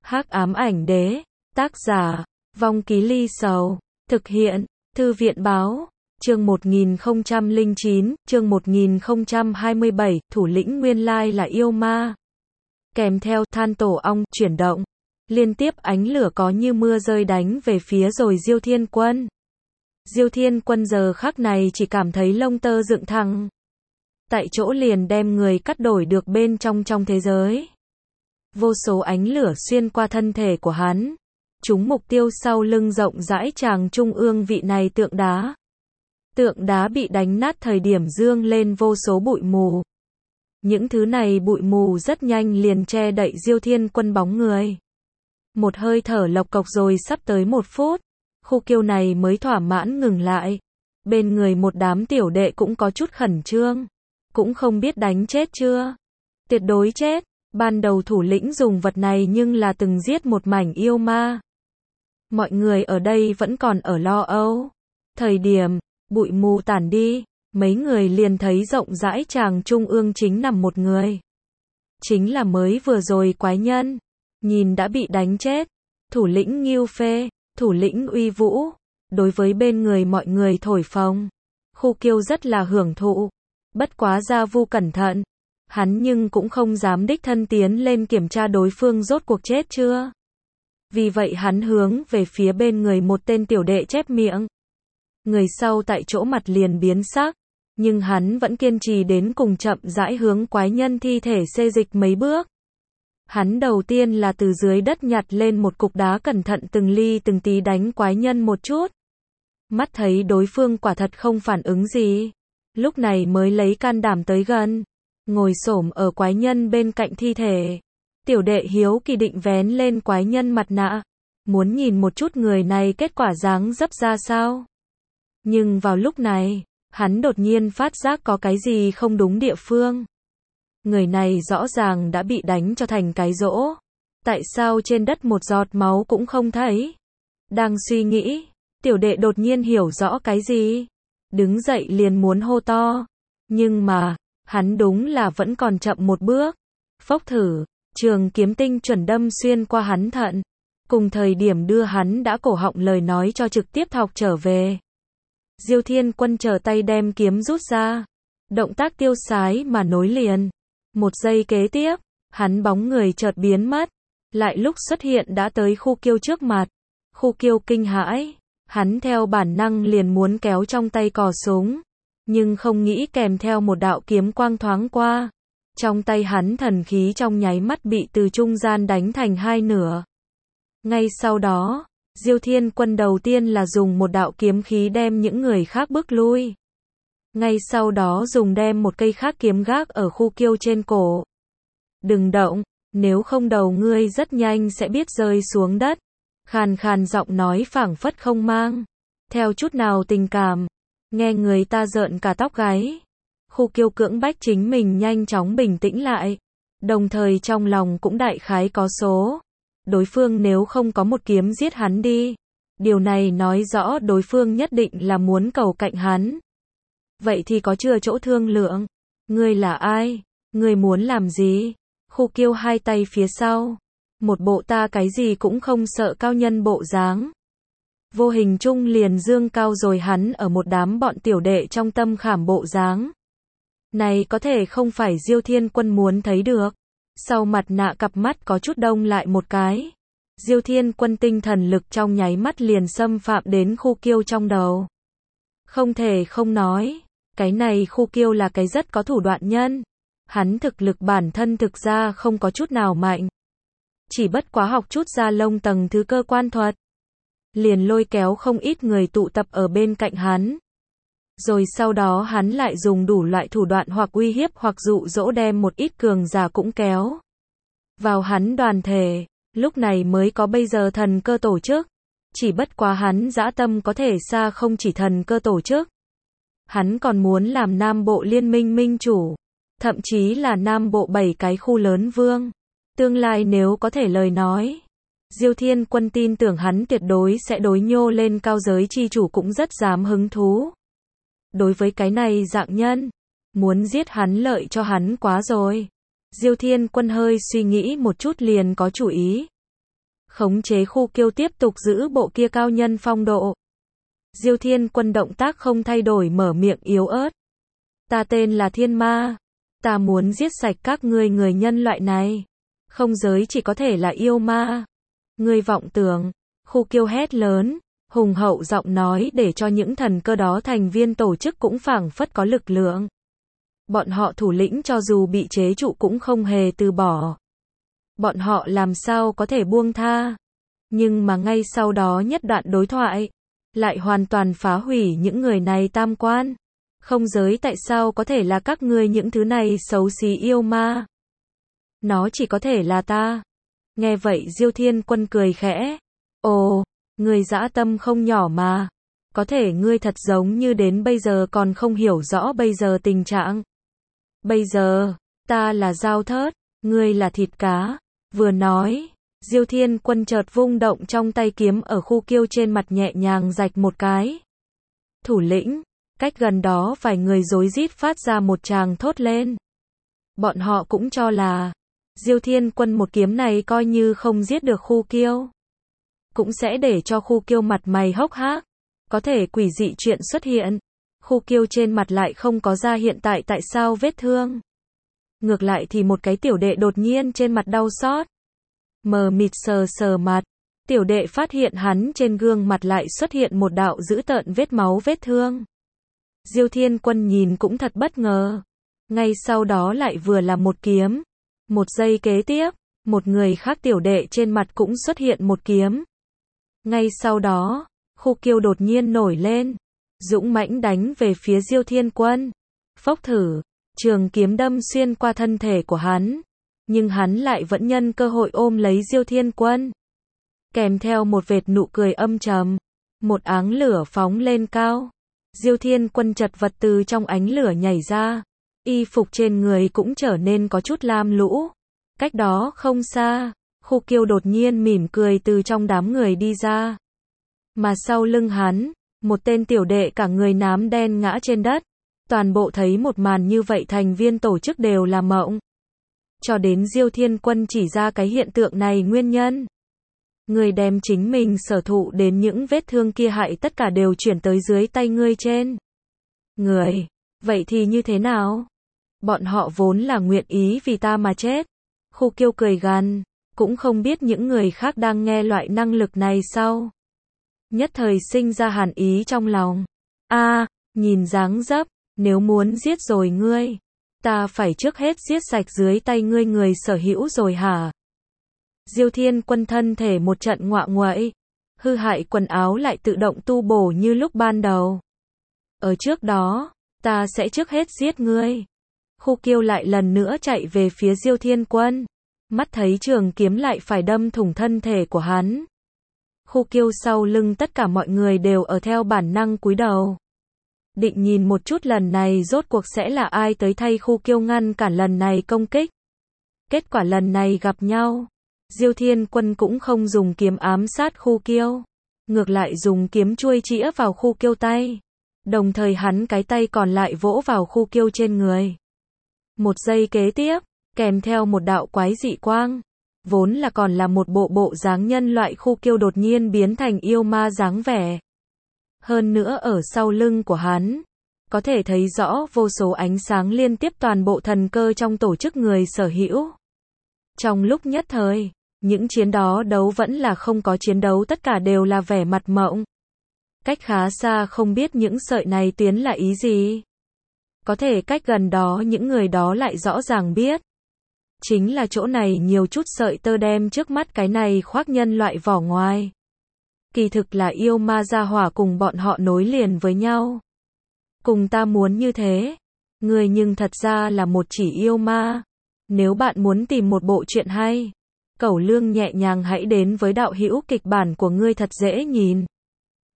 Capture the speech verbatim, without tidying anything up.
Hắc ám ảnh đế, tác giả, Vong Ký Ly Sầu, thực hiện, Thư viện báo, chương một nghìn không trăm lẻ chín, chương một nghìn không trăm hai mươi bảy, thủ lĩnh nguyên lai là yêu ma. Kèm theo than tổ ong, chuyển động, liên tiếp ánh lửa có như mưa rơi đánh về phía rồi Diêu Thiên Quân. Diêu Thiên Quân giờ khắc này chỉ cảm thấy lông tơ dựng thẳng. Tại chỗ liền đem người cắt đổi được bên trong trong thế giới. Vô số ánh lửa xuyên qua thân thể của hắn. Chúng mục tiêu sau lưng rộng rãi tràng trung ương vị này tượng đá. Tượng đá bị đánh nát thời điểm dương lên vô số bụi mù. Những thứ này bụi mù rất nhanh liền che đậy Diêu Thiên Quân bóng người. Một hơi thở lộc cộc rồi sắp tới một phút. Khu kiêu này mới thỏa mãn ngừng lại. Bên người một đám tiểu đệ cũng có chút khẩn trương. Cũng không biết đánh chết chưa. Tuyệt đối chết. Ban đầu thủ lĩnh dùng vật này nhưng là từng giết một mảnh yêu ma. Mọi người ở đây vẫn còn ở lo âu. Thời điểm, bụi mù tản đi, mấy người liền thấy rộng rãi tràng trung ương chính nằm một người. Chính là mới vừa rồi quái nhân. Nhìn đã bị đánh chết. Thủ lĩnh Ngưu Phê, thủ lĩnh Uy Vũ. Đối với bên người mọi người thổi phồng. Khu kiêu rất là hưởng thụ. Bất quá Gia Vu cẩn thận. Hắn nhưng cũng không dám đích thân tiến lên kiểm tra đối phương rốt cuộc chết chưa. Vì vậy hắn hướng về phía bên người một tên tiểu đệ chép miệng. Người sau tại chỗ mặt liền biến sắc. Nhưng hắn vẫn kiên trì đến cùng chậm rãi hướng quái nhân thi thể xê dịch mấy bước. Hắn đầu tiên là từ dưới đất nhặt lên một cục đá cẩn thận từng ly từng tí đánh quái nhân một chút. Mắt thấy đối phương quả thật không phản ứng gì. Lúc này mới lấy can đảm tới gần. Ngồi xổm ở quái nhân bên cạnh thi thể. Tiểu đệ hiếu kỳ định vén lên quái nhân mặt nạ. Muốn nhìn một chút người này kết quả dáng dấp ra sao. Nhưng vào lúc này, hắn đột nhiên phát giác có cái gì không đúng địa phương. Người này rõ ràng đã bị đánh cho thành cái rỗ. Tại sao trên đất một giọt máu cũng không thấy? Đang suy nghĩ, tiểu đệ đột nhiên hiểu rõ cái gì. Đứng dậy liền muốn hô to. Nhưng mà, hắn đúng là vẫn còn chậm một bước. Phốc thử, trường kiếm tinh chuẩn đâm xuyên qua hắn thận. Cùng thời điểm đưa hắn đã cổ họng lời nói cho trực tiếp thọc trở về. Diêu Thiên Quân trở tay đem kiếm rút ra. Động tác tiêu sái mà nối liền. Một giây kế tiếp, hắn bóng người chợt biến mất. Lại lúc xuất hiện đã tới khu kiêu trước mặt. Khu kiêu kinh hãi. Hắn theo bản năng liền muốn kéo trong tay cò súng. Nhưng không nghĩ kèm theo một đạo kiếm quang thoáng qua. Trong tay hắn thần khí trong nháy mắt bị từ trung gian đánh thành hai nửa. Ngay sau đó, Diêu Thiên Quân đầu tiên là dùng một đạo kiếm khí đem những người khác bước lui. Ngay sau đó dùng đem một cây khác kiếm gác ở khu kiêu trên cổ. Đừng động, nếu không đầu ngươi rất nhanh sẽ biết rơi xuống đất. Khàn khàn giọng nói phảng phất không mang theo chút nào tình cảm. Nghe người ta rợn cả tóc gáy. Khu kiêu cưỡng bách chính mình nhanh chóng bình tĩnh lại. Đồng thời trong lòng cũng đại khái có số. Đối phương nếu không có một kiếm giết hắn đi. Điều này nói rõ đối phương nhất định là muốn cầu cạnh hắn. Vậy thì có chưa chỗ thương lượng? Ngươi là ai? Ngươi muốn làm gì? Khu kiêu hai tay phía sau. Một bộ ta cái gì cũng không sợ cao nhân bộ dáng. Vô hình chung liền dương cao rồi hắn ở một đám bọn tiểu đệ trong tâm khảm bộ dáng. Này có thể không phải Diêu Thiên Quân muốn thấy được. Sau mặt nạ cặp mắt có chút đông lại một cái. Diêu Thiên Quân tinh thần lực trong nháy mắt liền xâm phạm đến khu kiêu trong đầu. Không thể không nói. Cái này khu kiêu là cái rất có thủ đoạn nhân. Hắn thực lực bản thân thực ra không có chút nào mạnh. Chỉ bất quá học chút ra lông tầng thứ cơ quan thuật. Liền lôi kéo không ít người tụ tập ở bên cạnh hắn. Rồi sau đó hắn lại dùng đủ loại thủ đoạn hoặc uy hiếp hoặc dụ dỗ đem một ít cường giả cũng kéo vào hắn đoàn thể. Lúc này mới có bây giờ thần cơ tổ chức. Chỉ bất quá hắn dã tâm có thể xa không chỉ thần cơ tổ chức. Hắn còn muốn làm Nam Bộ Liên minh minh chủ. Thậm chí là Nam Bộ bảy cái khu lớn vương. Tương lai nếu có thể lời nói. Diêu Thiên Quân tin tưởng hắn tuyệt đối sẽ đối nhô lên cao giới chi chủ cũng rất dám hứng thú. Đối với cái này dạng nhân. Muốn giết hắn lợi cho hắn quá rồi. Diêu Thiên Quân hơi suy nghĩ một chút liền có chủ ý. khống chế khu kiêu tiếp tục giữ bộ kia cao nhân phong độ. Diêu Thiên Quân động tác không thay đổi mở miệng yếu ớt. Ta tên là Thiên Ma. Ta muốn giết sạch các ngươi người nhân loại này. Không giới chỉ có thể là yêu ma. Ngươi vọng tưởng. Khu kiêu hét lớn. Hùng hậu giọng nói để cho những thần cơ đó thành viên tổ chức cũng phảng phất có lực lượng. Bọn họ thủ lĩnh cho dù bị chế trụ cũng không hề từ bỏ. Bọn họ làm sao có thể buông tha. Nhưng mà ngay sau đó nhất đoạn đối thoại. Lại hoàn toàn phá hủy những người này tam quan. Không giới tại sao có thể là các ngươi những thứ này xấu xí yêu ma. Nó chỉ có thể là ta. Nghe vậy Diêu Thiên Quân cười khẽ. Ồ, ngươi dã tâm không nhỏ mà. Có thể ngươi thật giống như đến bây giờ còn không hiểu rõ bây giờ tình trạng. Bây giờ, ta là dao thớt, ngươi là thịt cá. Vừa nói, Diêu Thiên Quân chợt vung động trong tay kiếm ở khu kiêu trên mặt nhẹ nhàng rạch một cái. Thủ lĩnh, cách gần đó vài người rối rít phát ra một tràng thốt lên. Bọn họ cũng cho là, Diêu Thiên Quân một kiếm này coi như không giết được khu kiêu. Cũng sẽ để cho khu kiêu mặt mày hốc hác. Có thể quỷ dị chuyện xuất hiện. Khu kiêu trên mặt lại không có ra hiện tại tại sao vết thương. Ngược lại thì một cái tiểu đệ đột nhiên trên mặt đau xót. Mờ mịt sờ sờ mặt. Tiểu đệ phát hiện hắn trên gương mặt lại xuất hiện một đạo dữ tợn vết máu vết thương. Diêu Thiên Quân nhìn cũng thật bất ngờ. Ngay sau đó lại vừa là một kiếm. Một giây kế tiếp, một người khác tiểu đệ trên mặt cũng xuất hiện một kiếm. Ngay sau đó, khu kiêu đột nhiên nổi lên. Dũng mãnh đánh về phía Diêu Thiên Quân. Phốc thử, trường kiếm đâm xuyên qua thân thể của hắn. Nhưng hắn lại vẫn nhân cơ hội ôm lấy Diêu Thiên Quân. Kèm theo một vệt nụ cười âm trầm. Một áng lửa phóng lên cao. Diêu Thiên Quân chật vật từ trong ánh lửa nhảy ra. Y phục trên người cũng trở nên có chút lam lũ. Cách đó không xa, khu kiêu đột nhiên mỉm cười từ trong đám người đi ra. Mà sau lưng hắn, một tên tiểu đệ cả người nám đen ngã trên đất. Toàn bộ thấy một màn như vậy thành viên tổ chức đều là mộng. Cho đến Diêu Thiên Quân chỉ ra cái hiện tượng này nguyên nhân. Người đem chính mình sở thụ đến những vết thương kia hại tất cả đều chuyển tới dưới tay ngươi trên. Người, vậy thì như thế nào? Bọn họ vốn là nguyện ý vì ta mà chết. Khu kiêu cười gằn, cũng không biết những người khác đang nghe loại năng lực này sao. Nhất thời sinh ra hàn ý trong lòng. A, à, nhìn dáng dấp, nếu muốn giết rồi ngươi, ta phải trước hết giết sạch dưới tay ngươi người sở hữu rồi hả? Diêu Thiên Quân thân thể một trận ngoạ nguậy, hư hại quần áo lại tự động tu bổ như lúc ban đầu. Ở trước đó, ta sẽ trước hết giết ngươi. Khu kiêu lại lần nữa chạy về phía Diêu Thiên Quân. Mắt thấy trường kiếm lại phải đâm thủng thân thể của hắn. Khu kiêu sau lưng tất cả mọi người đều ở theo bản năng cúi đầu. Định nhìn một chút lần này rốt cuộc sẽ là ai tới thay khu kiêu ngăn cản lần này công kích. Kết quả lần này gặp nhau. Diêu Thiên Quân cũng không dùng kiếm ám sát khu kiêu. Ngược lại dùng kiếm chuôi chĩa vào khu kiêu tay. Đồng thời hắn cái tay còn lại vỗ vào khu kiêu trên người. Một giây kế tiếp, kèm theo một đạo quái dị quang. Vốn là còn là một bộ bộ dáng nhân loại khu kiêu đột nhiên biến thành yêu ma dáng vẻ. Hơn nữa ở sau lưng của hắn, có thể thấy rõ vô số ánh sáng liên tiếp toàn bộ thần cơ trong tổ chức người sở hữu. Trong lúc nhất thời, những chiến đó đấu vẫn là không có chiến đấu tất cả đều là vẻ mặt mộng. Cách khá xa không biết những sợi này tuyến là ý gì. Có thể cách gần đó những người đó lại rõ ràng biết. Chính là chỗ này nhiều chút sợi tơ đem trước mắt cái này khoác nhân loại vỏ ngoài. Kỳ thực là yêu ma gia hỏa cùng bọn họ nối liền với nhau. Cùng ta muốn như thế. Người nhưng thật ra là một chỉ yêu ma. Nếu bạn muốn tìm một bộ truyện hay, Cẩu Lương nhẹ nhàng hãy đến với đạo hữu kịch bản của ngươi thật dễ nhìn.